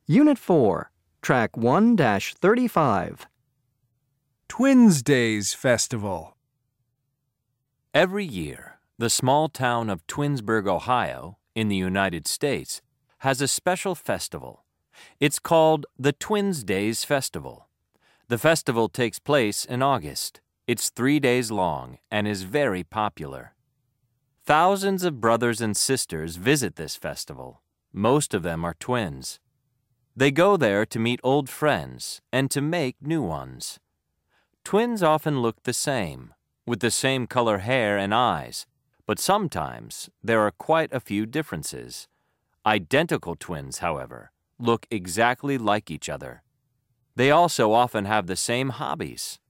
Unit 4, Track 1-35. Twins Days Festival. Every year, the small town of Twinsburg, Ohio, in the United States, has a special festival. It's called the Twins Days Festival. The festival takes place in August. It's 3 days long and is very popular. Thousands of brothers and sisters visit this festival. Most of them are twins. They go there to meet old friends and to make new ones. Twins often look the same, with the same color hair and eyes, but sometimes there are quite a few differences. Identical twins, however, look exactly like each other. They also often have the same hobbies,